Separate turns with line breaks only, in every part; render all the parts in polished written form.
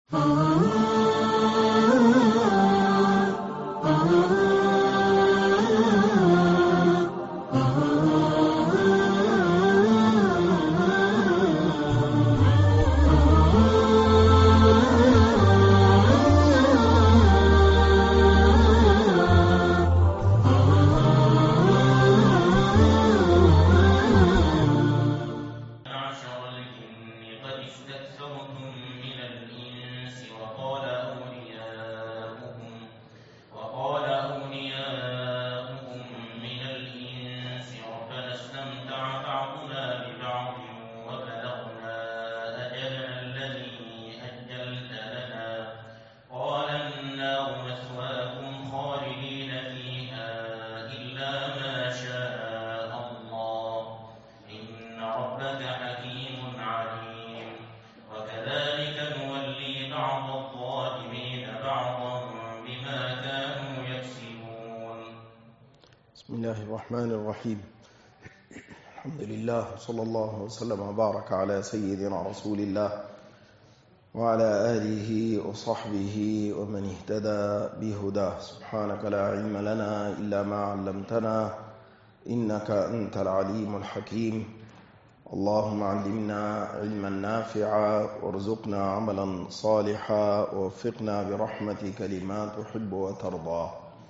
بسم الله الرحمن الرحيم. الحمد لله صلى الله وسلم وبارك على سيدنا رسول الله وعلى آله وصحبه ومن اهتدى بهداه. سبحانك لا علم لنا إلا ما علمتنا إنك أنت العليم الحكيم. اللهم علمنا علما نافعا وارزقنا عملا صالحا ووفقنا برحمتك لما تحب وترضى.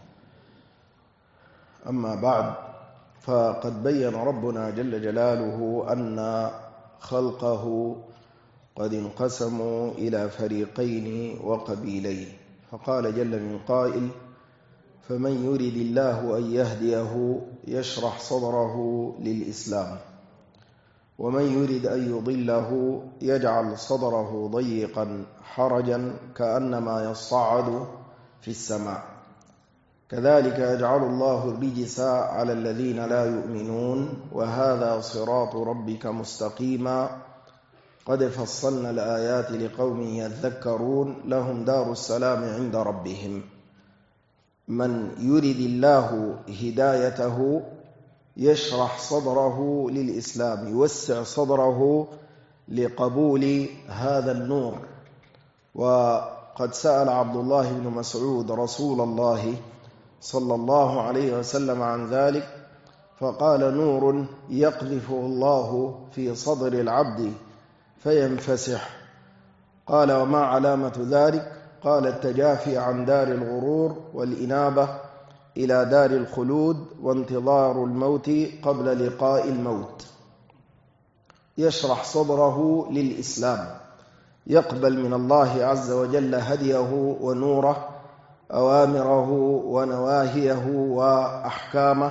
أما بعد، فقد بين ربنا جل جلاله أن خلقه قد انقسموا إلى فريقين وقبيلين، فقال جل من قائل: فمن يرد الله أن يهديه يشرح صدره للإسلام، ومن يرد أن يضله يجعل صدره ضيقا حرجا كأنما يصعد في السماء. كذلك يجعل الله الرجس على الذين لا يؤمنون، وهذا صراط ربك مستقيما قد فصلنا الآيات لقوم يذكرون لهم دار السلام عند ربهم. من يرد الله هدايته يشرح صدره للإسلام، يوسع صدره لقبول هذا النور. وقد سأل عبد الله بن مسعود رسول الله صلى الله عليه وسلم عن ذلك، فقال: نور يقذفه الله في صدر العبد فينفسح. قال: وما علامة ذلك؟ قال: التجافي عن دار الغرور والإنابة إلى دار الخلود وانتظار الموت قبل لقاء الموت. يشرح صدره للإسلام، يقبل من الله عز وجل هديه ونوره، أوامره ونواهيه وأحكامه.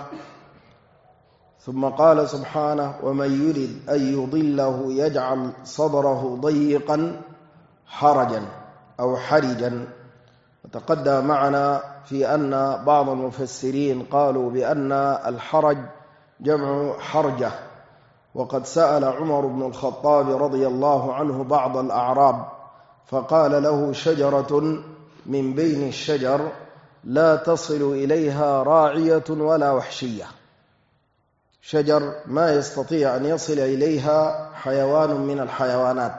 ثم قال سبحانه: ومن يرد أن يضله يجعل صدره ضيقا حرجا أو حرجا. وتقدم معنا في أن بعض المفسرين قالوا بأن الحرج جمع حرجة. وقد سأل عمر بن الخطاب رضي الله عنه بعض الأعراب فقال له: شجرة من بين الشجر لا تصل إليها راعية ولا وحشية، شجر ما يستطيع أن يصل إليها حيوان من الحيوانات،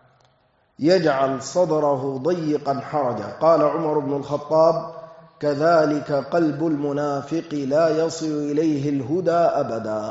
يجعل صدره ضيقا حرجا. قال عمر بن الخطاب: كذلك قلب المنافق لا يصل إليه الهدى أبدا.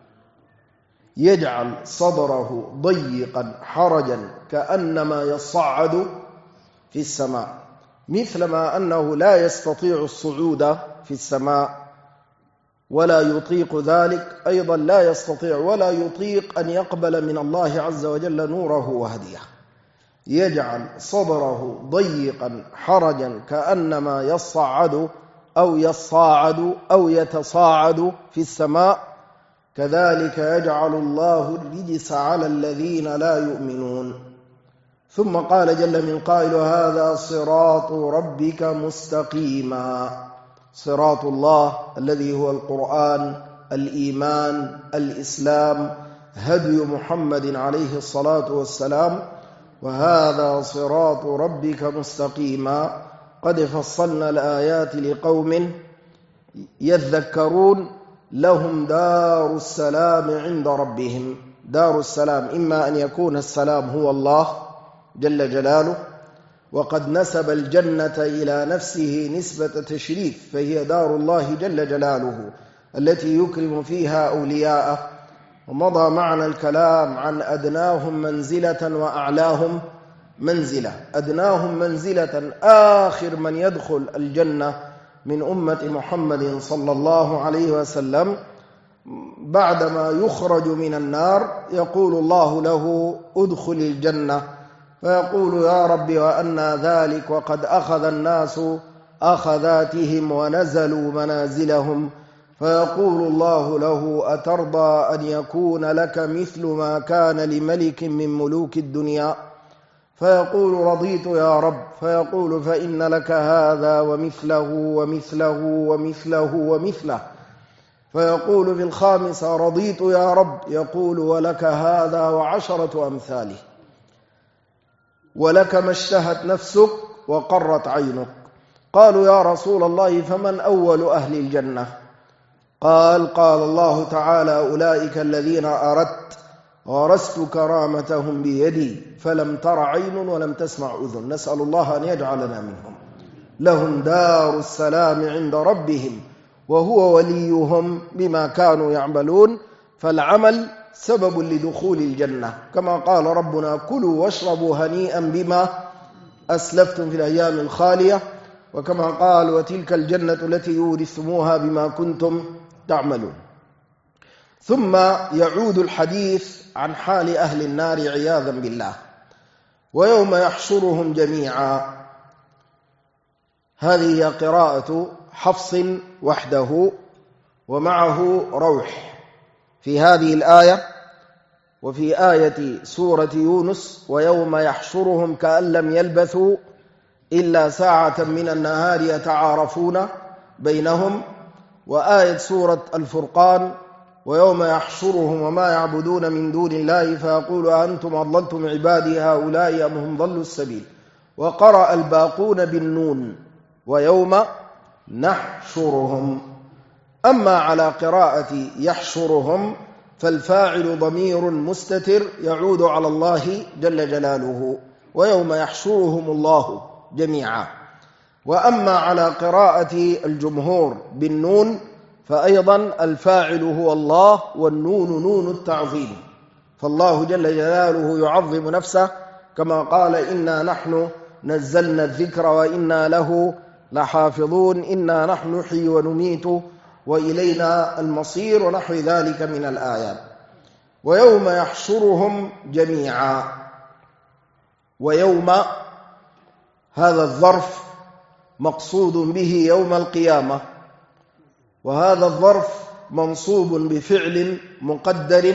يجعل صدره ضيقا حرجا كأنما يصعد في السماء، مثلما أنه لا يستطيع الصعود في السماء ولا يطيق ذلك، أيضا لا يستطيع ولا يطيق أن يقبل من الله عز وجل نوره وهديه. يجعل صدره ضيقا حرجا كأنما يصعد أو يصاعد أو يتصاعد في السماء. كذلك يجعل الله الرجس على الذين لا يؤمنون. ثم قال جل من قائل: هذا صراط ربك مستقيما. صراط الله الذي هو القرآن، الإيمان، الإسلام، هدي محمد عليه الصلاة والسلام. وهذا صراط ربك مستقيما قد فصلنا الآيات لقوم يذكرون لهم دار السلام عند ربهم. دار السلام إما أن يكون السلام هو الله جل جلاله، وقد نسب الجنة إلى نفسه نسبة تشريف، فهي دار الله جل جلاله التي يكرم فيها أولياءه. ومضى معنا الكلام عن أدناهم منزلة وأعلاهم منزلة. أدناهم منزلة آخر من يدخل الجنة من أمة محمد صلى الله عليه وسلم بعدما يخرج من النار يقول الله له ادخل الجنة، فيقول يا رب وأنى ذلك وقد أخذ الناس أخذاتهم ونزلوا منازلهم، فيقول الله له أترضى أن يكون لك مثل ما كان لملك من ملوك الدنيا؟ فيقول رضيت يا رب، فيقول فإن لك هذا ومثله ومثله ومثله ومثله، فيقول في الخامسة رضيت يا رب، يقول ولك هذا وعشرة أمثاله، ولك ما اشتهت نفسك وقرت عينك. قالوا يا رسول الله فمن أول أهل الجنة؟ قال الله تعالى أولئك الذين أردت غرست كرامتهم بيدي فلم تر عين ولم تسمع أذن، نسأل الله أن يجعلنا منهم. لهم دار السلام عند ربهم وهو وليهم بما كانوا يعملون، فالعمل سبب لدخول الجنة، كما قال ربنا كلوا واشربوا هنيئا بما أسلفتم في الأيام الخالية، وكما قال وتلك الجنة التي يورثتموها بما كنتم تعملون. ثم يعود الحديث عن حال أهل النار عياذا بالله. ويوم يحشرهم جميعا، هذه قراءة حفص وحده ومعه روح في هذه الآية. وفي آية سورة يونس ويوم يحشرهم كأن لم يلبثوا إلا ساعة من النهار يتعارفون بينهم. وآية سورة الفرقان ويوم يحشرهم وما يعبدون من دون الله فيقول أنتم أضللتم عبادي هؤلاء أم هم ضلوا السبيل. وقرأ الباقون بالنون ويوم نحشرهم. أما على قراءة يحشرهم فالفاعل ضمير مستتر يعود على الله جل جلاله، ويوم يحشرهم الله جميعا. وأما على قراءة الجمهور بالنون فأيضا الفاعل هو الله والنون نون التعظيم، فالله جل جلاله يعظم نفسه كما قال إنا نحن نزلنا الذكر وإنا له لحافظون، إنا نحن نحيي ونميت وإلينا المصير ونحو ذلك من الآيات. ويوم يحشرهم جميعا، ويوم هذا الظرف مقصود به يوم القيامة، وهذا الظرف منصوب بفعل مقدر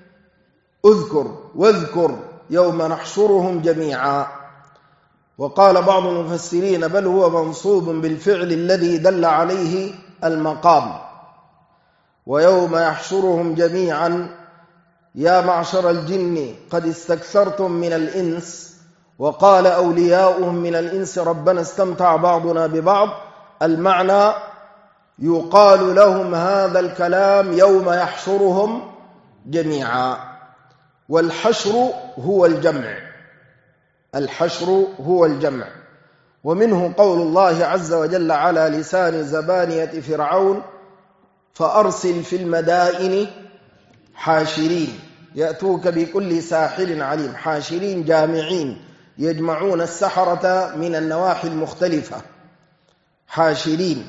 اذكر واذكر يوم نحشرهم جميعا. وقال بعض المفسرين بل هو منصوب بالفعل الذي دل عليه المقام. ويوم يحشرهم جميعا يا معشر الجن قد استكثرتم من الإنس، وقال أولياؤهم من الإنس ربنا استمتع بعضنا ببعض. المعنى يقال لهم هذا الكلام يوم يحشرهم جميعا. والحشر هو الجمع، الحشر هو الجمع. ومنه قول الله عز وجل على لسان زبانية فرعون فأرسل في المدائن حاشرين يأتوك بكل ساحر عليم. حاشرين جامعين يجمعون السحرة من النواحي المختلفة حاشرين.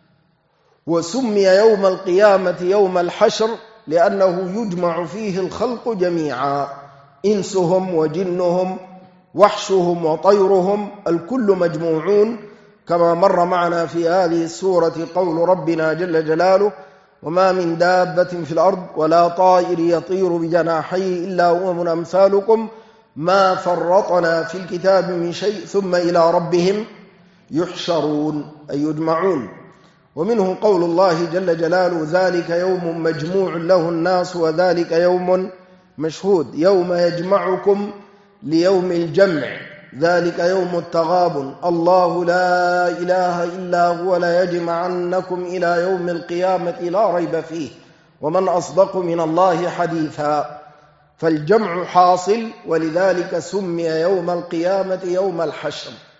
وسمي يوم القيامة يوم الحشر لأنه يجمع فيه الخلق جميعا، إنسهم وجنهم وحشهم وطيرهم الكل مجموعون، كما مر معنا في هذه السورة قول ربنا جل جلاله وما من دابة في الأرض ولا طائر يطير بجناحيه إلا أمم أمثالكم ما فرطنا في الكتاب من شيء ثم إلى ربهم يحشرون أي يجمعون. ومنه قول الله جل جلاله ذلك يوم مجموع له الناس وذلك يوم مشهود يوم يجمعكم ليوم الجمع ذلك يوم التغابن الله لا إله إلا هو ليجمعنكم إلى يوم القيامة لا ريب فيه ومن أصدق من الله حديثا. فالجمع حاصل، ولذلك سمي يوم القيامة يوم الحشر.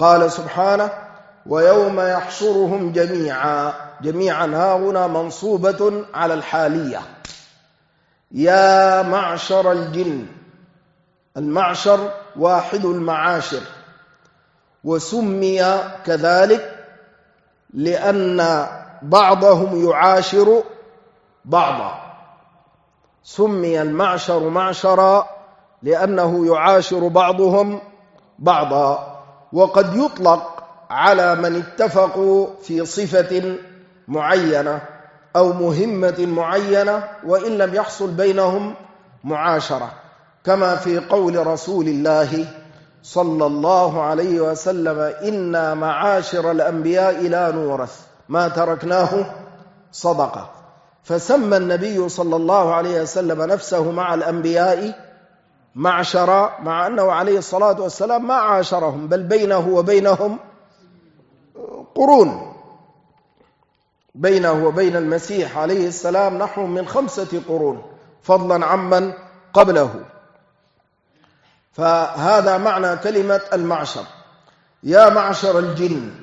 قال سبحانه ويوم يحشرهم جميعا. جميعا ها هنا منصوبة على الحالية. يا معشر الجن، المعشر واحد المعاشر، وسمي كذلك لأن بعضهم يعاشر بعضا. سمي المعشر معشرا لأنه يعاشر بعضهم بعضا. وقد يطلق على من اتفقوا في صفة معينة أو مهمة معينة وإن لم يحصل بينهم معاشرة، كما في قول رسول الله صلى الله عليه وسلم إنا معاشر الأنبياء لا نورث ما تركناه صدقة. فسمى النبي صلى الله عليه وسلم نفسه مع الأنبياء معشرا، مع أنه عليه الصلاة والسلام ما عاشرهم، بل بينه وبينهم قرون. بينه وبين المسيح عليه السلام نحو من 5 قرون فضلا عمن قبله. فهذا معنى كلمة المعشر. يا معشر الجن،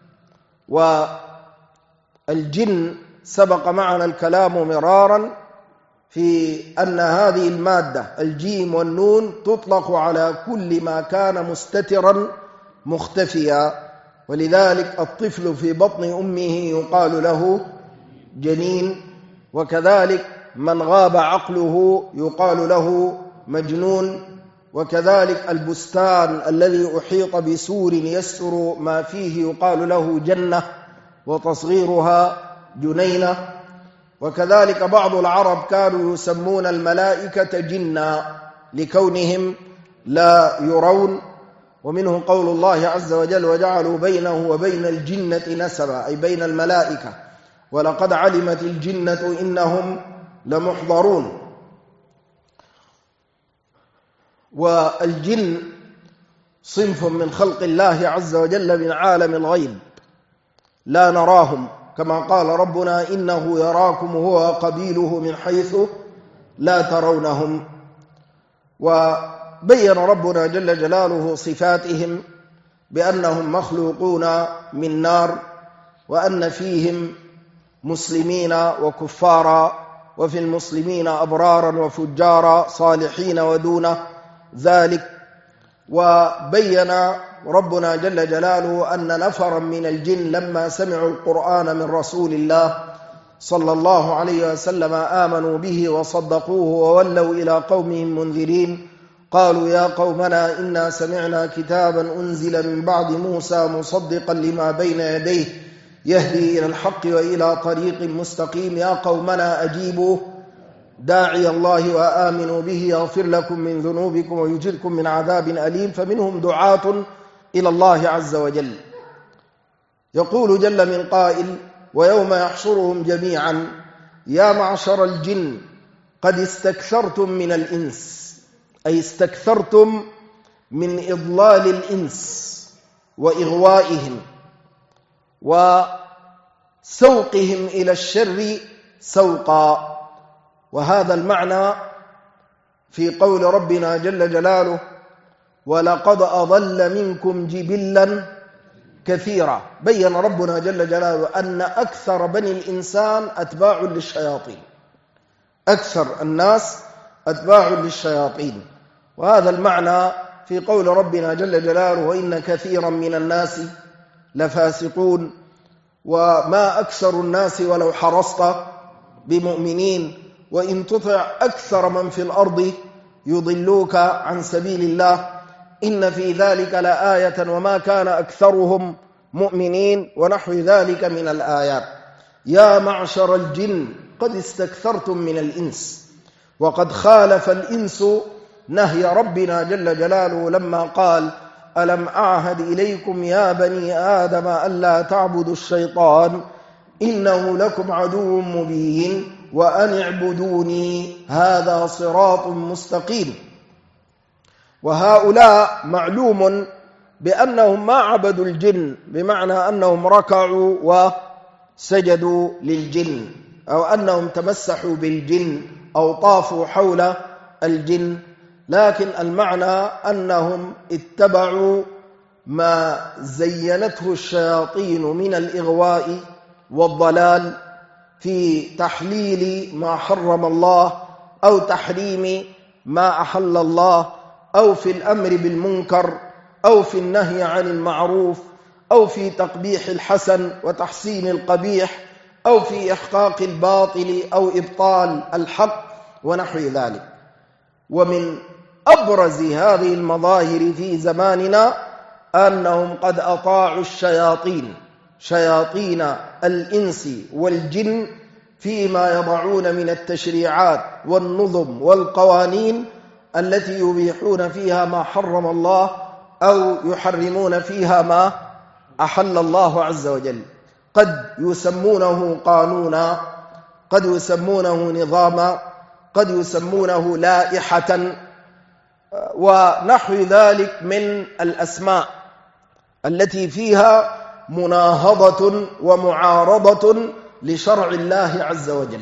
والجن سبق معنا الكلام مرارا في أن هذه المادة الجيم والنون تطلق على كل ما كان مستترا مختفيا، ولذلك الطفل في بطن أمه يقال له جنين، وكذلك من غاب عقله يقال له مجنون، وكذلك البستان الذي أحيط بسور يستر ما فيه يقال له جنة وتصغيرها جنينة. وكذلك بعض العرب كانوا يسمون الملائكة جنا لكونهم لا يرون، ومنه قول الله عز وجل وجعلوا بينه وبين الجنة نسبا، أي بين الملائكة، ولقد علمت الجنة إنهم لمحضرون. والجن صنف من خلق الله عز وجل من عالم الغيب لا نراهم، كما قال ربنا إنه يراكم هو وقبيله من حيث لا ترونهم. وبين ربنا جل جلاله صفاتهم بأنهم مخلوقون من نار، وأن فيهم مسلمين وكفارا، وفي المسلمين أبرارا وفجارا، صالحين ودون ذلك. وبين ربنا جل جلاله أن نفرا من الجن لما سمعوا القرآن من رسول الله صلى الله عليه وسلم آمنوا به وصدقوه وولوا إلى قومهم منذرين، قالوا يا قومنا إنا سمعنا كتابا أنزل من بعد موسى مصدقا لما بين يديه يهدي إلى الحق وإلى طريق مستقيم يا قومنا أجيبوا داعي الله وآمنوا به يغفر لكم من ذنوبكم ويجركم من عذاب أليم. فمنهم دعاة إلى الله عز وجل. يقول جل من قائل ويوم يحشرهم جميعا يا معشر الجن قد استكثرتم من الإنس، أي استكثرتم من إضلال الإنس وإغوائهم وسوقهم إلى الشر سوقا. وهذا المعنى في قول ربنا جل جلاله ولقد أضل منكم جبلا كثيرا. بين ربنا جل جلاله أن أكثر بني الإنسان أتباع للشياطين، أكثر الناس أتباع للشياطين. وهذا المعنى في قول ربنا جل جلاله وإن كثيرا من الناس لفاسقون. وما أكثر الناس ولو حرصت بمؤمنين، وإن تطع أكثر من في الأرض يضلوك عن سبيل الله إن في ذلك لآية وما كان أكثرهم مؤمنين ونحو ذلك من الآيات. يا معشر الجن قد استكثرتم من الإنس. وقد خالف الإنس نهي ربنا جل جلاله لما قال ألم أعهد إليكم يا بني آدم ألا تعبدوا الشيطان إنه لكم عدو مبين وأن اعبدوني هذا صراط مستقيم. وهؤلاء معلوم بأنهم ما عبدوا الجن، بمعنى أنهم ركعوا وسجدوا للجن، أو أنهم تمسحوا بالجن أو طافوا حول الجن، لكن المعنى أنهم اتبعوا ما زينته الشياطين من الإغواء والضلال في تحليل ما حرم الله أو تحريم ما أحل الله، أو في الأمر بالمنكر، أو في النهي عن المعروف، أو في تقبيح الحسن وتحسين القبيح، أو في إحقاق الباطل أو إبطال الحق ونحو ذلك. ومن أبرز هذه المظاهر في زماننا أنهم قد أطاعوا شياطين الإنس والجن فيما يضعون من التشريعات والنظم والقوانين التي يبيحون فيها ما حرم الله أو يحرمون فيها ما أحل الله عز وجل. قد يسمونه قانونا، قد يسمونه نظاما، قد يسمونه لائحة ونحو ذلك من الأسماء التي فيها مناهضة ومعارضة لشرع الله عز وجل.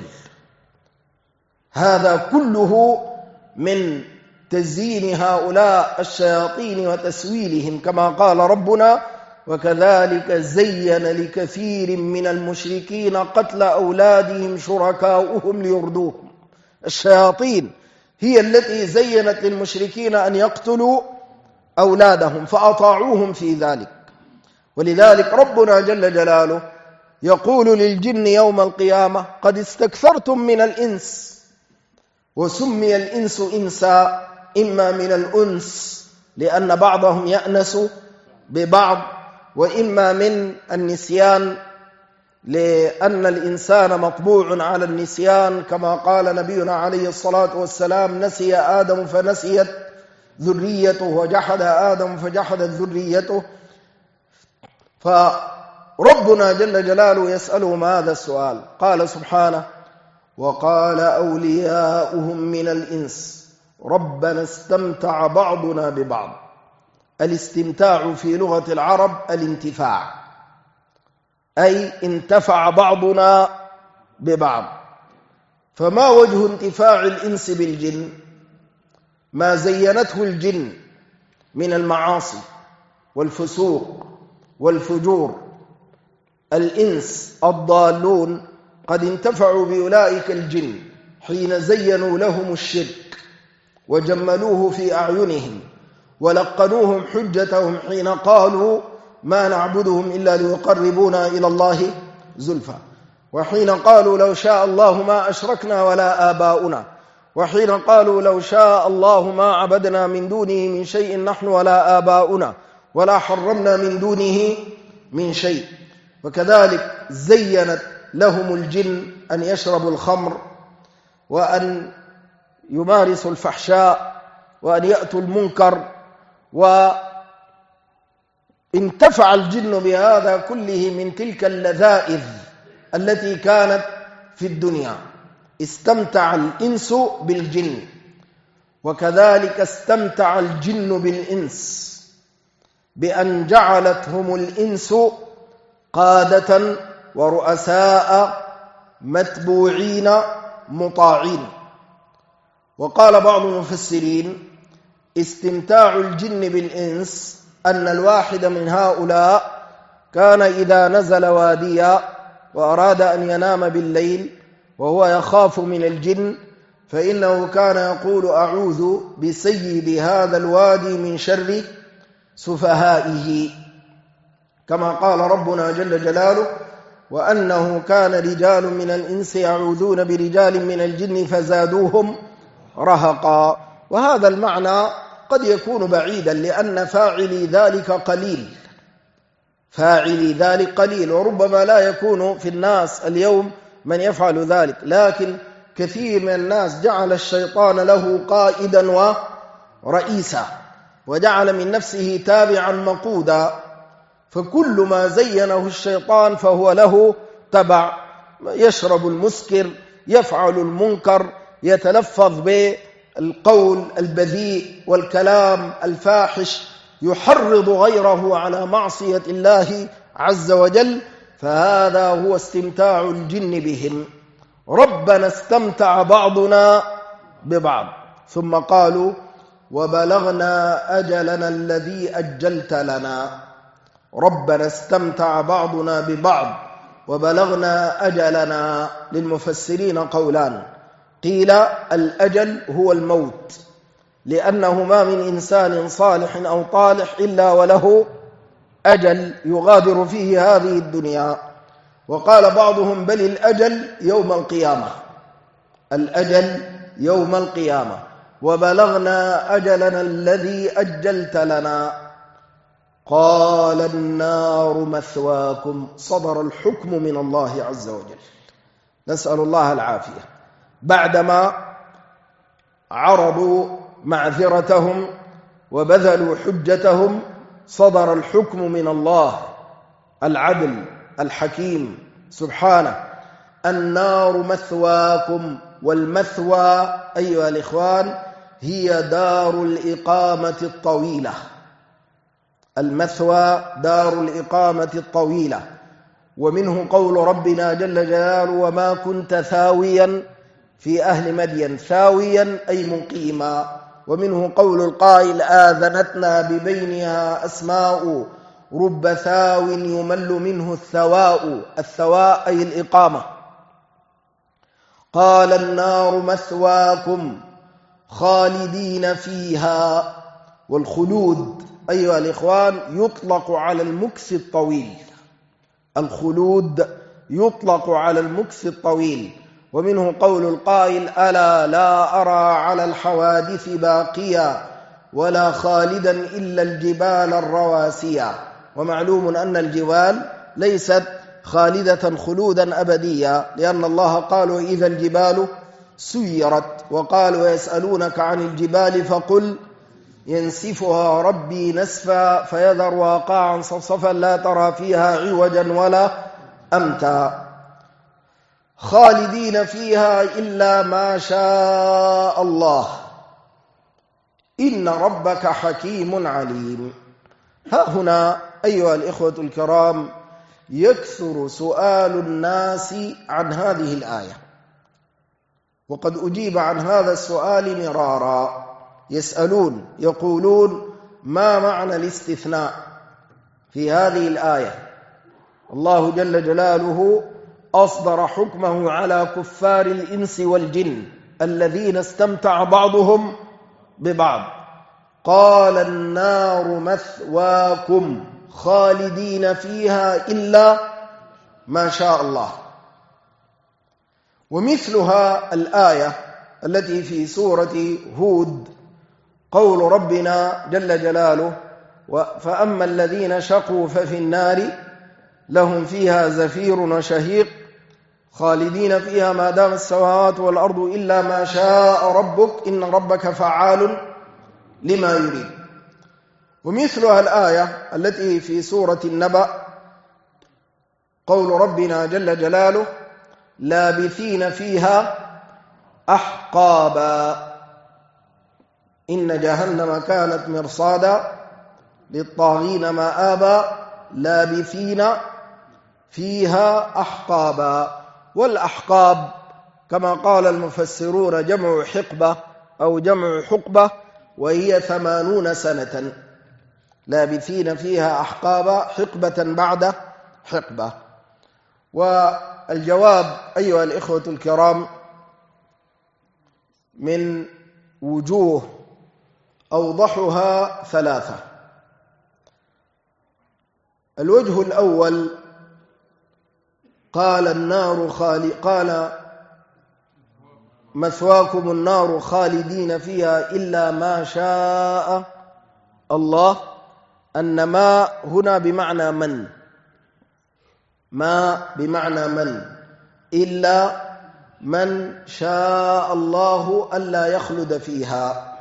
هذا كله من تزيين هؤلاء الشياطين وتسويلهم، كما قال ربنا: وكذلك زين لكثير من المشركين قتل أولادهم شركاؤهم ليردوهم. الشياطين هي التي زينت للمشركين أن يقتلوا أولادهم فأطاعوهم في ذلك. ولذلك ربنا جل جلاله يقول للجن يوم القيامة: قد استكثرتم من الإنس. وسمي الإنس إنسا إما من الأنس لأن بعضهم يأنس ببعض، وإما من النسيان لأن الإنسان مطبوع على النسيان، كما قال نبينا عليه الصلاة والسلام: نسي آدم فنسيت ذريته، وجحد آدم فجحدت ذريته. فربنا جل جلاله يسألهم هذا السؤال. قال سبحانه: وقال أولياؤهم من الإنس ربنا استمتع بعضنا ببعض. الاستمتاع في لغة العرب الانتفاع، أي انتفع بعضنا ببعض. فما وجه انتفاع الإنس بالجن؟ ما زينته الجن من المعاصي والفسوق والفجور. الإنس الضالون قد انتفعوا بأولئك الجن حين زينوا لهم الشرك وجملوه في أعينهم، ولقنوهم حجتهم حين قالوا: ما نعبدهم إلا ليقربونا إلى الله زلفى، وحين قالوا: لو شاء الله ما أشركنا ولا آباؤنا، وحين قالوا: لو شاء الله ما عبدنا من دونه من شيء نحن ولا آباؤنا ولا حرمنا من دونه من شيء. وكذلك زينت لهم الجن أن يشربوا الخمر، وأن يمارسوا الفحشاء، وأن يأتوا المنكر، وانتفع الجن بهذا كله من تلك اللذائذ التي كانت في الدنيا. استمتع الإنس بالجن، وكذلك استمتع الجن بالإنس بأن جعلتهم الإنس قادة ورؤساء متبوعين مطاعين. وقال بعض المفسرين: استمتاع الجن بالإنس أن الواحد من هؤلاء كان إذا نزل واديا وأراد أن ينام بالليل وهو يخاف من الجن، فإنه كان يقول: أعوذ بسيد هذا الوادي من شر سفهائه، كما قال ربنا جل جلاله: وأنه كان رجال من الإنس يعوذون برجال من الجن فزادوهم رهقا. وهذا المعنى قد يكون بعيدا، لأن فاعلي ذلك قليل، وربما لا يكون في الناس اليوم من يفعل ذلك، لكن كثير من الناس جعل الشيطان له قائدا ورئيسا، وجعل من نفسه تابعا مقودا، فكل ما زينه الشيطان فهو له تبع. يشرب المسكر، يفعل المنكر، يتلفظ بالقول البذيء والكلام الفاحش، يحرض غيره على معصية الله عز وجل، فهذا هو استمتاع الجن بهم. ربنا استمتع بعضنا ببعض. ثم قالوا: وبلغنا أجلنا الذي أجلت لنا. ربنا استمتع بعضنا ببعض وبلغنا أجلنا. للمفسرين قولان: قيل الأجل هو الموت، لأنه ما من إنسان صالح أو طالح إلا وله أجل يغادر فيه هذه الدنيا. وقال بعضهم: بل الأجل يوم القيامة، الأجل يوم القيامة. وبلغنا أجلنا الذي أجلت لنا. قال النار مثواكم. صدر الحكم من الله عز وجل، نسأل الله العافية. بعدما عرضوا معذرتهم وبذلوا حجتهم، صدر الحكم من الله العدل الحكيم سبحانه: النار مثواكم. والمثوى أيها الإخوان هي دار الإقامة الطويلة. المثوى دار الإقامة الطويلة. ومنه قول ربنا جل جلاله: وما كنت ثاويا في أهل مدين. ثاويا أي مقيما. ومنه قول القائل: آذنتنا ببينها أسماء رب ثاو يمل منه الثواء. الثواء أي الإقامة. قال النار مثواكم خالدين فيها. والخلود أيها الإخوان يطلق على المكث الطويل. الخلود يطلق على المكث الطويل. ومنه قول القائل: ألا لا أرى على الحوادث باقيا ولا خالدا إلا الجبال الرواسية. ومعلوم أن الجبال ليست خالدة خلودا أبديا، لأن الله قال: إذا الجبال سيرت. وقالوا: يسألونك عن الجبال فقل ينسفها ربي نسفا فيذرها قاعا صفصفا لا ترى فيها عوجا ولا أمتا. خالدين فيها إلا ما شاء الله إن ربك حكيم عليم. ها هنا أيها الإخوة الكرام يكثر سؤال الناس عن هذه الآية، وقد أجيب عن هذا السؤال مرارا. يسألون يقولون: ما معنى الاستثناء في هذه الآية؟ الله جل جلاله أصدر حكمه على كفار الإنس والجن الذين استمتع بعضهم ببعض. قال النار مثواكم خالدين فيها إلا ما شاء الله. ومثلها الآية التي في سورة هود قول ربنا جل جلاله: فأما الذين شقوا ففي النار لهم فيها زفير وشهيق خالدين فيها ما دام السماوات والأرض إلا ما شاء ربك إن ربك فعال لما يريد. ومثلها الآية التي في سورة النبأ قول ربنا جل جلاله: لابثين فيها أحقابا إن جهنم كانت مرصادا للطاغين مآبا لابثين فيها أحقابا. والأحقاب كما قال المفسرون جمع حقبة أو جمع حقبة، وهي 80 سنة. لابثين فيها أحقابا حقبة بعد حقبة. والجواب أيها الإخوة الكرام من وجوه أوضحها 3. الوجه الأول: قال مثواكم النار خالدين فيها إلا ما شاء الله. أن ما هنا بمعنى من، ما بمعنى من، إلا من شاء الله ألا يخلد فيها.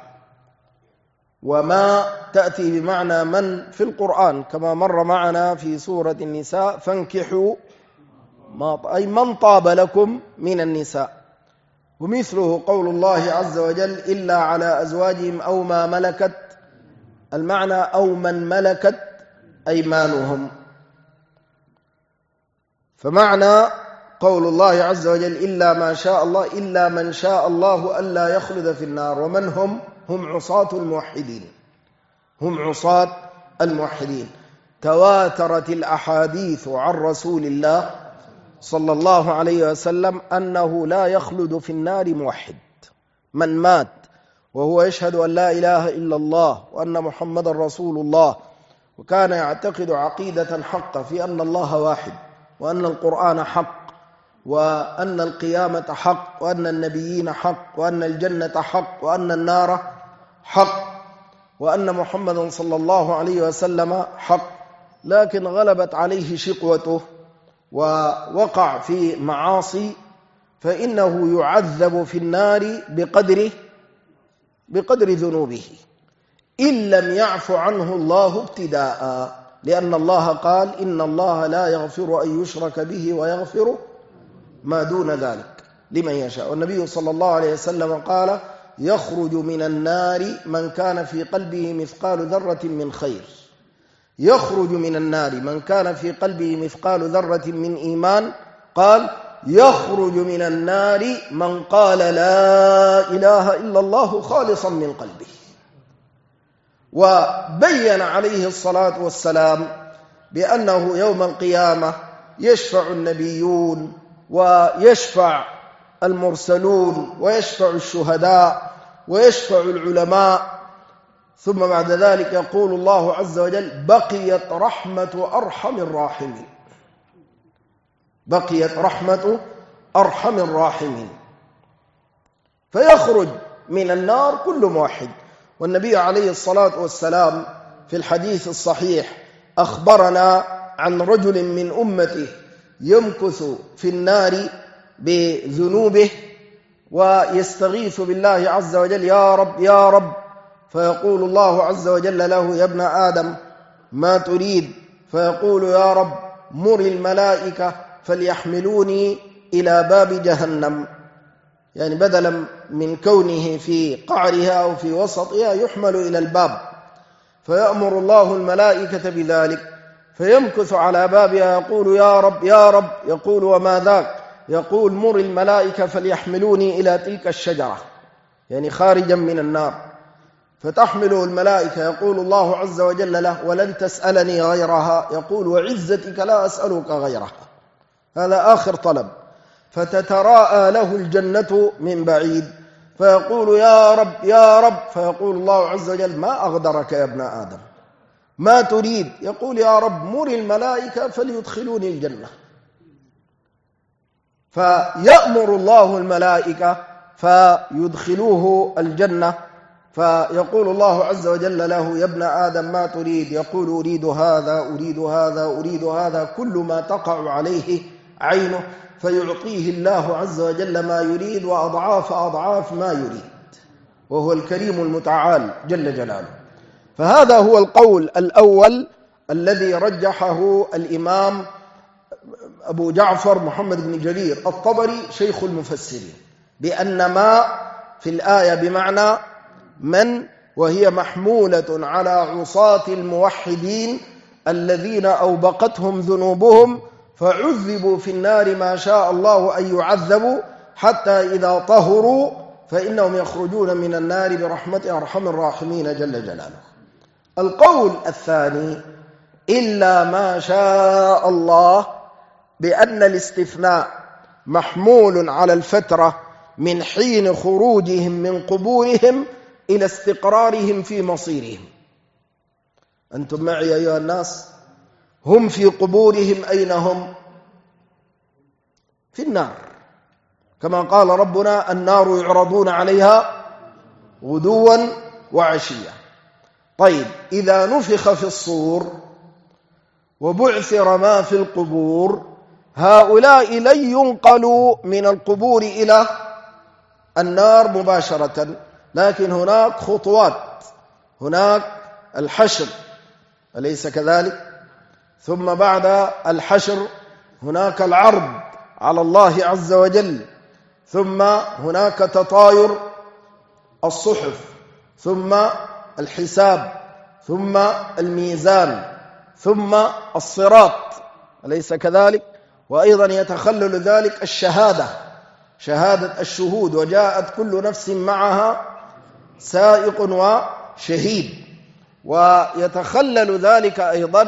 وما تأتي بمعنى من في القرآن كما مر معنا في سورة النساء: فانكحوا أي من طاب لكم من النساء. ومثله قول الله عز وجل: إلا على أزواجهم أو ما ملكت، المعنى أو من ملكت أيمانهم. فمعنى قول الله عز وجل: إلا ما شاء الله، إلا من شاء الله ألا يخلد في النار. ومن هم هم عصاة الموحدين، هم عصاة الموحدين. تواترت الأحاديث عن رسول الله صلى الله عليه وسلم أنه لا يخلد في النار موحد. من مات وهو يشهد أن لا إله إلا الله وأن محمد رسول الله، وكان يعتقد عقيدة حقة في أن الله واحد، وأن القرآن حق، وأن القيامة حق، وأن النبيين حق، وأن الجنة حق، وأن النار حق، وأن محمدا صلى الله عليه وسلم حق، لكن غلبت عليه شقوته ووقع في معاصي، فإنه يعذب في النار بقدر ذنوبه إن لم يعف عنه الله ابتداء، لأن الله قال إن الله لا يغفر أن يشرك به ويغفر ما دون ذلك لمن يشاء. والنبي صلى الله عليه وسلم قال يخرج من النار من كان في قلبه مثقال ذرة من خير، يخرج من النار من كان في قلبه مثقال ذرة من إيمان، قال يخرج من النار من قال لا إله إلا الله خالصا من قلبه. وبين عليه الصلاة والسلام بأنه يوم القيامة يشفع النبيون ويشفع المرسلون ويشفع الشهداء ويشفع العلماء، ثم بعد ذلك يقول الله عز وجل بقيت رحمة أرحم الراحمين، بقيت رحمة أرحم الراحمين، فيخرج من النار كل موحد. والنبي عليه الصلاة والسلام في الحديث الصحيح أخبرنا عن رجل من أمته يمكث في النار بذنوبه ويستغيث بالله عز وجل يا رب يا رب، فيقول الله عز وجل له يا ابن آدم ما تريد؟ فيقول يا رب مر الملائكة فليحملوني إلى باب جهنم، يعني بدلا من كونه في قعرها أو في وسطها يحمل إلى الباب، فيأمر الله الملائكة بذلك، فيمكث على بابها يقول يا رب يا رب، يقول وما ذاك؟ يقول مر الملائكة فليحملوني إلى تلك الشجرة، يعني خارجا من النار، فتحمله الملائكة، يقول الله عز وجل له ولن تسألني غيرها، يقول وعزتك لا أسألك غيرها، هذا آخر طلب، فتتراءى له الجنة من بعيد، فيقول يا رب يا رب، فيقول الله عز وجل ما أغدرك يا ابن آدم ما تريد؟ يقول يا رب مر الملائكة فليدخلوني الجنة، فيأمر الله الملائكة فيدخلوه الجنة، فيقول الله عز وجل له يا ابن آدم ما تريد؟ يقول أريد هذا أريد هذا أريد هذا، كل ما تقع عليه عينه، فيعطيه الله عز وجل ما يريد وأضعاف أضعاف ما يريد، وهو الكريم المتعال جل جلاله. فهذا هو القول الأول الذي رجحه الإمام أبو جعفر محمد بن جرير الطبري شيخ المفسرين، بأن ما في الآية بمعنى من، وهي محمولة على عصاة الموحدين الذين أوبقتهم ذنوبهم فعذبوا في النار ما شاء الله أن يعذبوا حتى إذا طهروا فإنهم يخرجون من النار برحمة أرحم الراحمين جل جلاله. القول الثاني إلا ما شاء الله، بأن الاستثناء محمول على الفترة من حين خروجهم من قبورهم إلى استقرارهم في مصيرهم. أنتم معي أيها الناس؟ هم في قبورهم أين هم؟ في النار، كما قال ربنا النار يعرضون عليها غدوا وعشيا. طيب إذا نفخ في الصور وبعثر ما في القبور، هؤلاء لن ينقلوا من القبور إلى النار مباشرة، لكن هناك خطوات، هناك الحشر أليس كذلك؟ ثم بعد الحشر هناك العرض على الله عز وجل، ثم هناك تطاير الصحف، ثم الحساب، ثم الميزان، ثم الصراط أليس كذلك؟ وأيضا يتخلل ذلك الشهادة، شهادة الشهود، وجاءت كل نفس معها سائق وشهيد. ويتخلل ذلك أيضا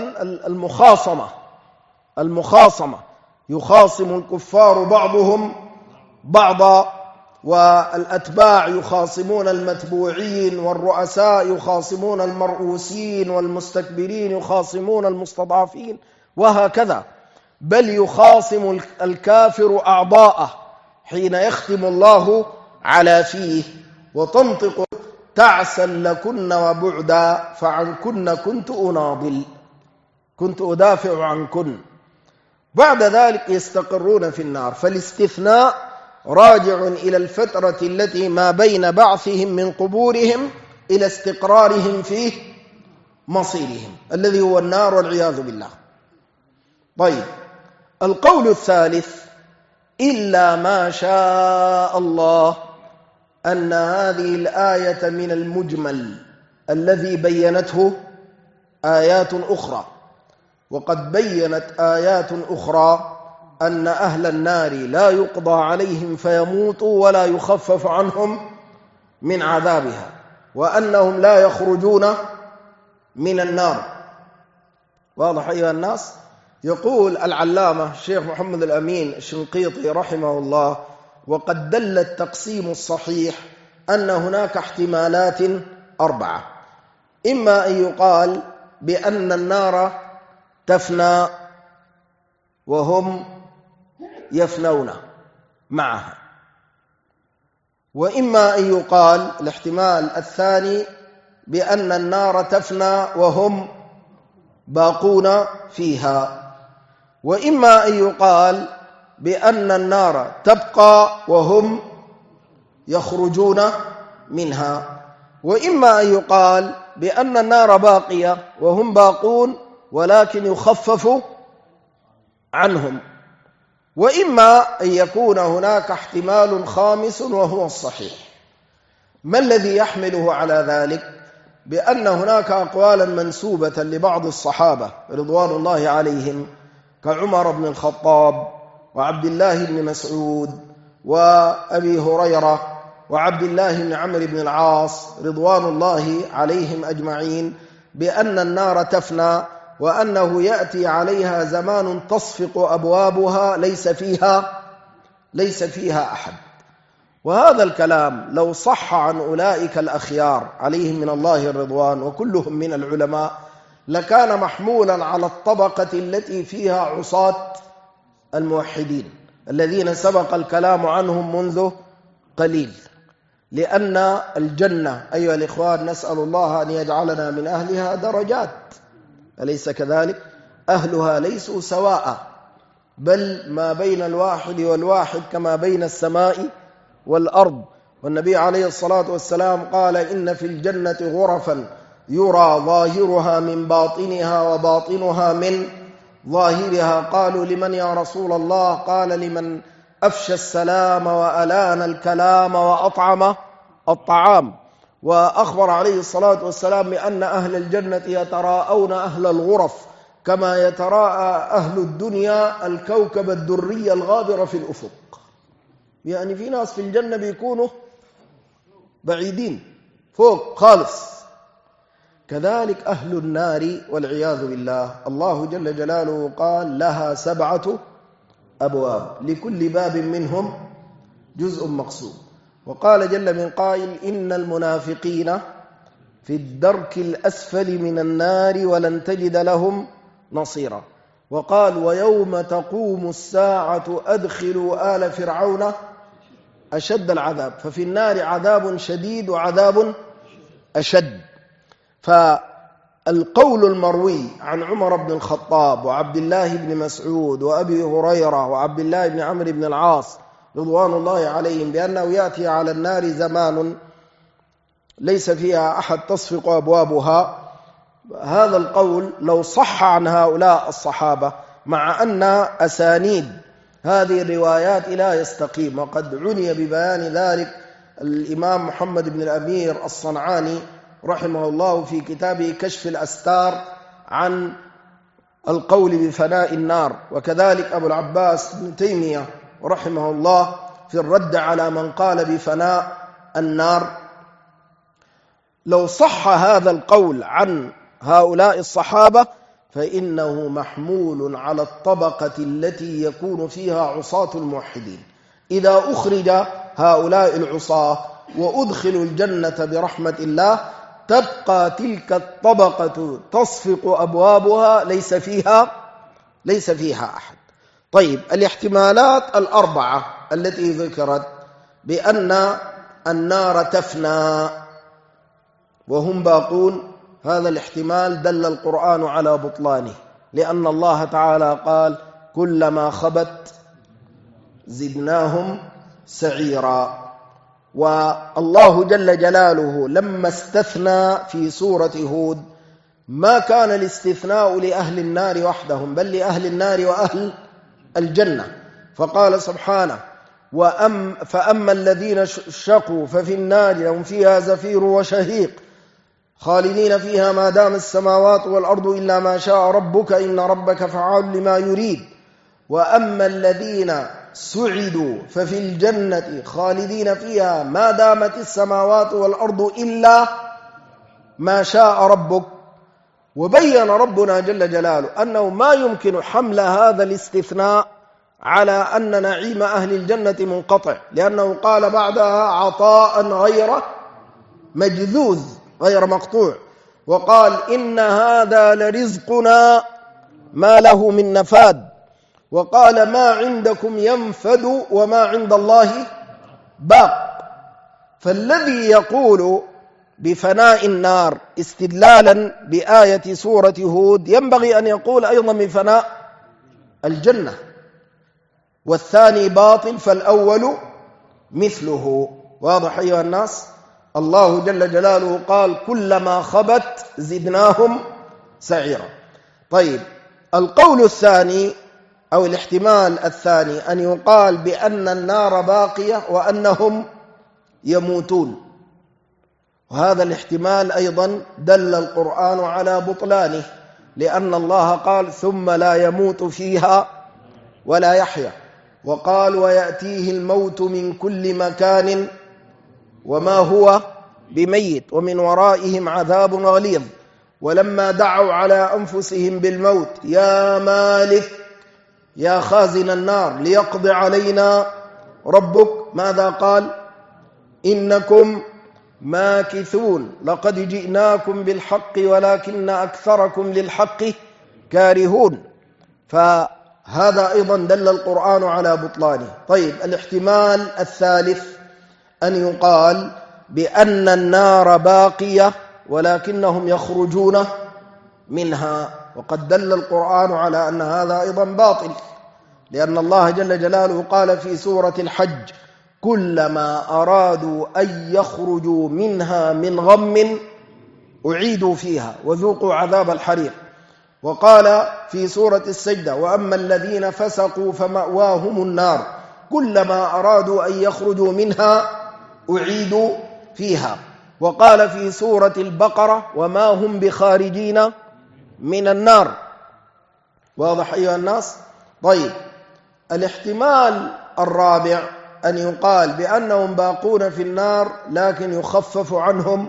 المخاصمة يخاصم الكفار بعضهم بعضا، والأتباع يخاصمون المتبوعين، والرؤساء يخاصمون المرؤوسين، والمستكبرين يخاصمون المستضعفين، وهكذا. بل يخاصم الكافر أعضاءه حين يختم الله على فيه وتنطق تعسا لكن وبعدا فعنكن كنت أناضل، كنت أدافع عنكن. بعد ذلك يستقرون في النار. فالاستثناء راجع إلى الفترة التي ما بين بعثهم من قبورهم إلى استقرارهم في مصيرهم الذي هو النار والعياذ بالله. طيب، القول الثالث: إلا ما شاء الله، أن هذه الآية من المجمل الذي بينته آيات أخرى. وقد بينت آيات أخرى أن أهل النار لا يقضى عليهم فيموتوا ولا يخفف عنهم من عذابها، وأنهم لا يخرجون من النار. واضح أيها الناس؟ يقول العلامة الشيخ محمد الأمين الشنقيطي رحمه الله: وقد دل التقسيم الصحيح أن هناك احتمالات 4. إما أن يقال بأن النار تفنى وهم يفنون معها، وإما أن يقال الاحتمال الثاني بأن النار تفنى وهم باقون فيها، وإما أن يقال بأن النار تبقى وهم يخرجون منها، وإما أن يقال بأن النار باقية وهم باقون ولكن يخفف عنهم، وإما أن يكون هناك احتمال خامس وهو الصحيح. ما الذي يحمله على ذلك؟ بأن هناك أقوالا منسوبة لبعض الصحابة رضوان الله عليهم كعمر بن الخطاب وعبد الله بن مسعود وأبي هريرة وعبد الله بن عمرو بن العاص رضوان الله عليهم أجمعين بأن النار تفنى، وأنه يأتي عليها زمان تصفق أبوابها ليس فيها أحد. وهذا الكلام لو صح عن أولئك الأخيار عليهم من الله الرضوان وكلهم من العلماء لكان محمولا على الطبقة التي فيها عصاة الموحدين الذين سبق الكلام عنهم منذ قليل، لأن الجنة أيها الإخوان نسأل الله أن يجعلنا من أهلها درجات، أليس كذلك؟ أهلها ليسوا سواء، بل ما بين الواحد والواحد كما بين السماء والأرض. والنبي عليه الصلاة والسلام قال: إن في الجنة غرفا يرى ظاهرها من باطنها وباطنها من ظاهرها. قالوا: لمن يا رسول الله؟ قال: لمن أفشى السلام وألان الكلام وأطعم الطعام. وأخبر عليه الصلاة والسلام بأن أهل الجنة يتراءون أهل الغرف كما يتراءى أهل الدنيا الكوكب الدري الغابر في الأفق. يعني في ناس في الجنة بيكونوا بعيدين فوق خالص. كذلك أهل النار والعياذ بالله، الله جل جلاله قال: لها 7 أبواب لكل باب منهم جزء مقسوم. وقال جل من قائل: إن المنافقين في الدرك الأسفل من النار ولن تجد لهم نصيرا. وقال: ويوم تقوم الساعة أدخلوا آل فرعون أشد العذاب. ففي النار عذاب شديد وعذاب أشد. فالقول المروي عن عمر بن الخطاب وعبد الله بن مسعود وأبي هريرة وعبد الله بن عمرو بن العاص رضوان الله عليهم بأنه يأتي على النار زمان ليس فيها أحد تصفق أبوابها، هذا القول لو صح عن هؤلاء الصحابة، مع أن أسانيد هذه الروايات لا يستقيم، وقد عني ببيان ذلك الإمام محمد بن الأمير الصنعاني رحمه الله في كتابه كشف الأستار عن القول بفناء النار، وكذلك أبو العباس بن تيمية رحمه الله في الرد على من قال بفناء النار. لو صح هذا القول عن هؤلاء الصحابة فإنه محمول على الطبقة التي يكون فيها عصاة الموحدين. إذا أخرج هؤلاء العصاة وأدخلوا الجنة برحمة الله تبقى تلك الطبقة تصفق أبوابها ليس فيها أحد. طيب، الاحتمالات الأربعة التي ذكرت بأن النار تفنى وهم باقون، هذا الاحتمال دل القرآن على بطلانه، لأن الله تعالى قال كلما خبت زدناهم سعيرا. والله جل جلاله لما استثنى في سورة هود ما كان الاستثناء لأهل النار وحدهم، بل لأهل النار وأهل الجنة، فقال سبحانه فأما الذين شقوا ففي النار هم فيها زفير وشهيق خالدين فيها ما دام السماوات والأرض إلا ما شاء ربك إن ربك فعال لما يريد. وأما الذين سعدوا ففي الجنة خالدين فيها ما دامت السماوات والأرض إلا ما شاء ربك. وبين ربنا جل جلاله أنه ما يمكن حمل هذا الاستثناء على أن نعيم أهل الجنة منقطع، لأنه قال بعدها عطاء غير مجذوذ غير مقطوع، وقال إن هذا لرزقنا ما له من نفاد، وقال ما عندكم ينفد وما عند الله باق. فالذي يقول بفناء النار استدلالا بآية سورة هود ينبغي أن يقول أيضا بفناء الجنة، والثاني باطل فالأول مثله. واضح أيها الناس؟ الله جل جلاله قال كلما خبت زدناهم سعيرا. طيب، القول الثاني أو الاحتمال الثاني أن يقال بأن النار باقية وأنهم يموتون، وهذا الاحتمال أيضا دل القرآن على بطلانه، لأن الله قال ثم لا يموت فيها ولا يحيا، وقال ويأتيه الموت من كل مكان وما هو بميت ومن ورائهم عذاب غليظ. ولما دعوا على أنفسهم بالموت يا مالك يا خازن النار ليقضي علينا ربك، ماذا قال؟ إنكم ماكثون لقد جئناكم بالحق ولكن أكثركم للحق كارهون. فهذا أيضا دل القرآن على بطلانه. طيب، الاحتمال الثالث أن يقال بأن النار باقية ولكنهم يخرجون منها، وقد دل القرآن على أن هذا أيضا باطل، لأن الله جل جلاله قال في سورة الحج كلما أرادوا أن يخرجوا منها من غم أعيدوا فيها وذوقوا عذاب الحريق. وقال في سورة السجدة وأما الذين فسقوا فمأواهم النار كلما أرادوا أن يخرجوا منها أعيدوا فيها. وقال في سورة البقرة وما هم بخارجين من النار. واضح أيها الناس؟ طيب، الاحتمال الرابع أن يقال بأنهم باقون في النار لكن يخفف عنهم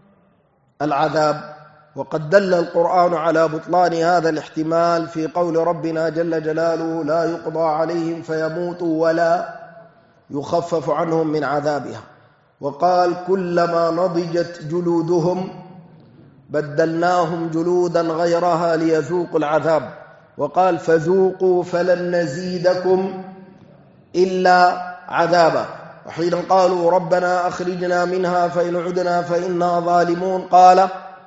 العذاب، وقد دل القرآن على بطلان هذا الاحتمال في قول ربنا جل جلاله لا يقضى عليهم فيموتوا ولا يخفف عنهم من عذابها. وقال كلما نضجت جلودهم بدلناهم جلودا غيرها ليذوقوا العذاب. وقال فذوقوا فلن نزيدكم إلا عذابا. وحين قالوا ربنا أخرجنا منها فإن عدنا فإنا ظالمون قال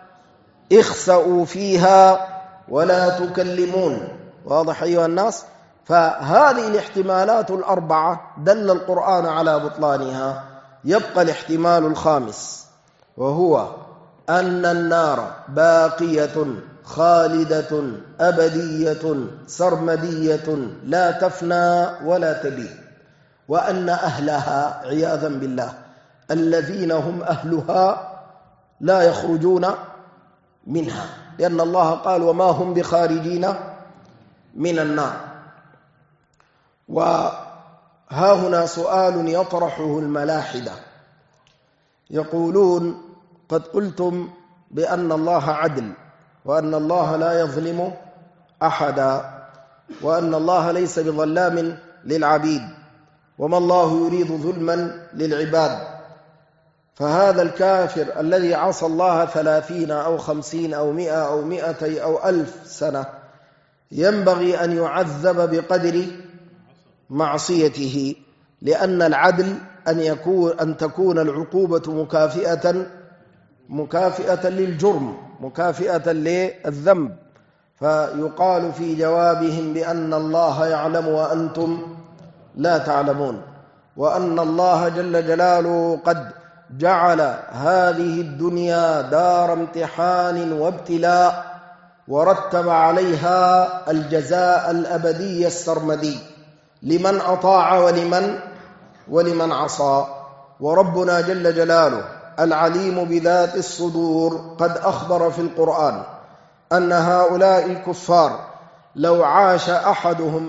اخسأوا فيها ولا تكلمون. واضح أيها الناس؟ فهذه الاحتمالات الأربعة دل القرآن على بطلانها. يبقى الاحتمال الخامس وهو أن النار باقية خالدة أبدية سرمدية لا تفنى ولا تبيد، وأن أهلها عياذا بالله الذين هم أهلها لا يخرجون منها، لأن الله قال وما هم بخارجين من النار. وها هنا سؤال يطرحه الملاحدة، يقولون قد قلتم بأن الله عدل، وأن الله لا يظلم أحدا، وأن الله ليس بظلام للعبيد، وما الله يريد ظلما للعباد. فهذا الكافر الذي عصى الله 30 أو 50 أو 100 أو 200 أو 1000 سنة ينبغي أن يعذب بقدر معصيته، لأن العدل أن تكون العقوبة مكافئة للجرم، مكافئة للذنب. فيقال في جوابهم بأن الله يعلم وأنتم لا تعلمون، وأن الله جل جلاله قد جعل هذه الدنيا دار امتحان وابتلاء، ورتب عليها الجزاء الأبدي السرمدي لمن أطاع ولمن عصى. وربنا جل جلاله العليم بذات الصدور قد أخبر في القرآن أن هؤلاء الكفار لو عاش أحدهم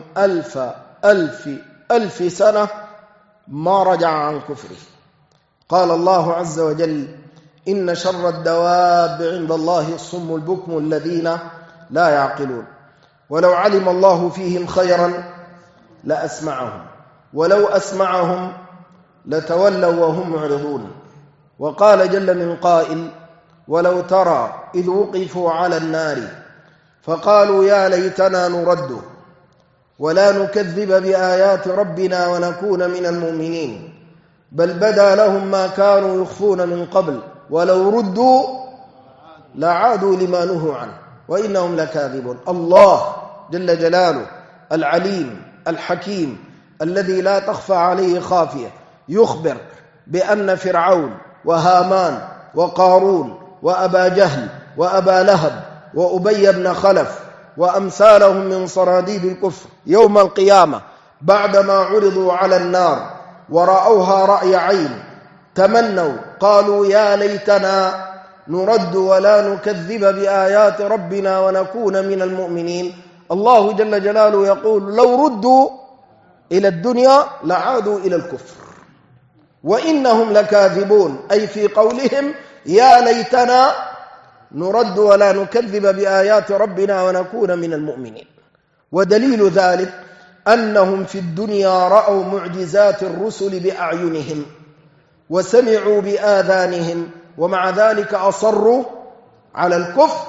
1000 سنة ما رجع عن كفره. قال الله عز وجل: إن شر الدواب عند الله الصم البكم الذين لا يعقلون، ولو علم الله فيهم خيرا لأسمعهم، ولو أسمعهم لتولوا وهم معرضون. وقال جل من قائل: ولو ترى إذ وقفوا على النار فقالوا يا ليتنا نرد ولا نكذب بآيات ربنا ونكون من المؤمنين، بل بدا لهم ما كانوا يخفون من قبل ولو ردوا لعادوا لما نهوا عنه وإنهم لكاذبون. الله جل جلاله العليم الحكيم الذي لا تخفى عليه خافية يخبر بأن فرعون وهامان وقارون وأبا جهل وأبا لهب وأبي بن خلف وأمثالهم من صناديد الكفر يوم القيامة بعدما عرضوا على النار ورأوها رأي عين تمنوا قالوا يا ليتنا نرد ولا نكذب بآيات ربنا ونكون من المؤمنين. الله جل جلاله يقول: لو ردوا إلى الدنيا لعادوا إلى الكفر وإنهم لكاذبون، أي في قولهم يا ليتنا نرد ولا نكذب بآيات ربنا ونكون من المؤمنين. ودليل ذلك أنهم في الدنيا رأوا معجزات الرسل بأعينهم وسمعوا بآذانهم، ومع ذلك أصروا على الكفر،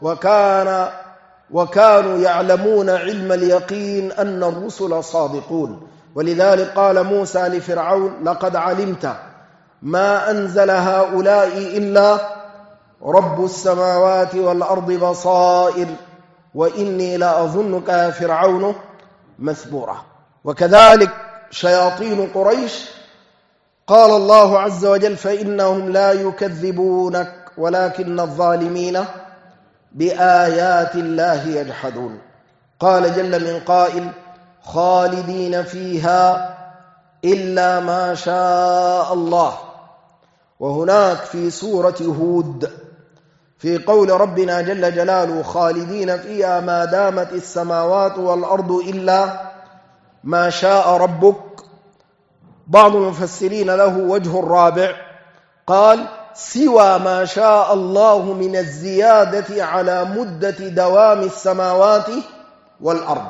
وكانوا يعلمون علم اليقين أن الرسل صادقون. ولذلك قال موسى لفرعون: لقد علمت ما أنزل هؤلاء إلا رب السماوات والأرض بصائر وإني لأظنك يا فرعون مثبورا. وكذلك شياطين قريش قال الله عز وجل: فإنهم لا يكذبونك ولكن الظالمين بآيات الله يجحدون. قال جل من قائل: خالدين فيها إلا ما شاء الله. وهناك في سورة هود في قول ربنا جل جلاله: خالدين فيها ما دامت السماوات والأرض إلا ما شاء ربك. بعض المفسرين له وجه رابع، قال: سوى ما شاء الله من الزيادة على مدة دوام السماوات والأرض،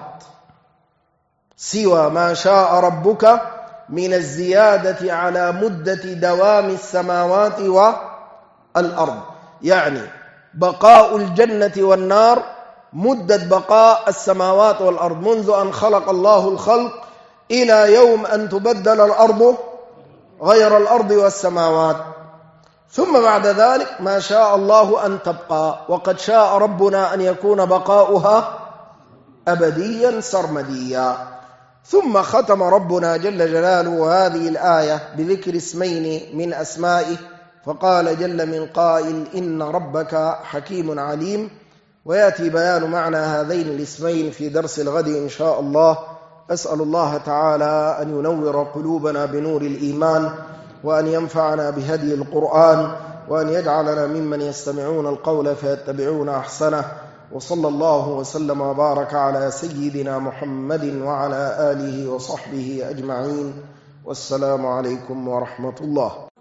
سوى ما شاء ربك من الزيادة على مدة دوام السماوات والأرض، يعني بقاء الجنة والنار مدة بقاء السماوات والأرض منذ أن خلق الله الخلق إلى يوم أن تبدل الأرض غير الأرض والسماوات، ثم بعد ذلك ما شاء الله أن تبقى، وقد شاء ربنا أن يكون بقاؤها أبديا سرمديا. ثم ختم ربنا جل جلاله هذه الآية بذكر اسمين من أسمائه، فقال جل من قائل: إن ربك حكيم عليم. ويأتي بيان معنى هذين الاسمين في درس الغد إن شاء الله. أسأل الله تعالى أن ينور قلوبنا بنور الإيمان، وأن ينفعنا بهدي القرآن، وأن يجعلنا ممن يستمعون القول فيتبعون أحسنه. وصلى الله وسلم وبارك على سيدنا محمد وعلى آله وصحبه أجمعين، والسلام عليكم ورحمة الله.